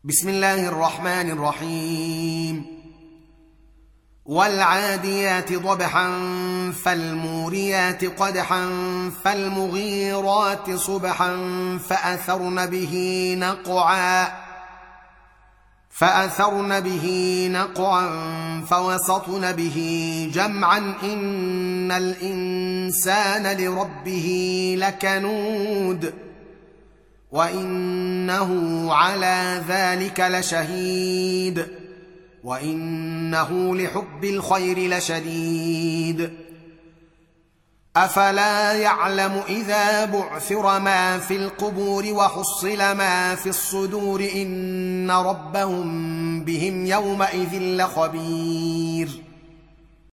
بسم الله الرحمن الرحيم. والعاديات ضبحا فالموريات قدحا فالمغيرات صبحا فأثرن به نقعا فوسطن به جمعا إن الإنسان لربه لكنود وإنه على ذلك لشهيد وإنه لحب الخير لشديد. أفلا يعلم إذا بعثر ما في القبور وحصل ما في الصدور إن ربهم بهم يومئذ لخبير.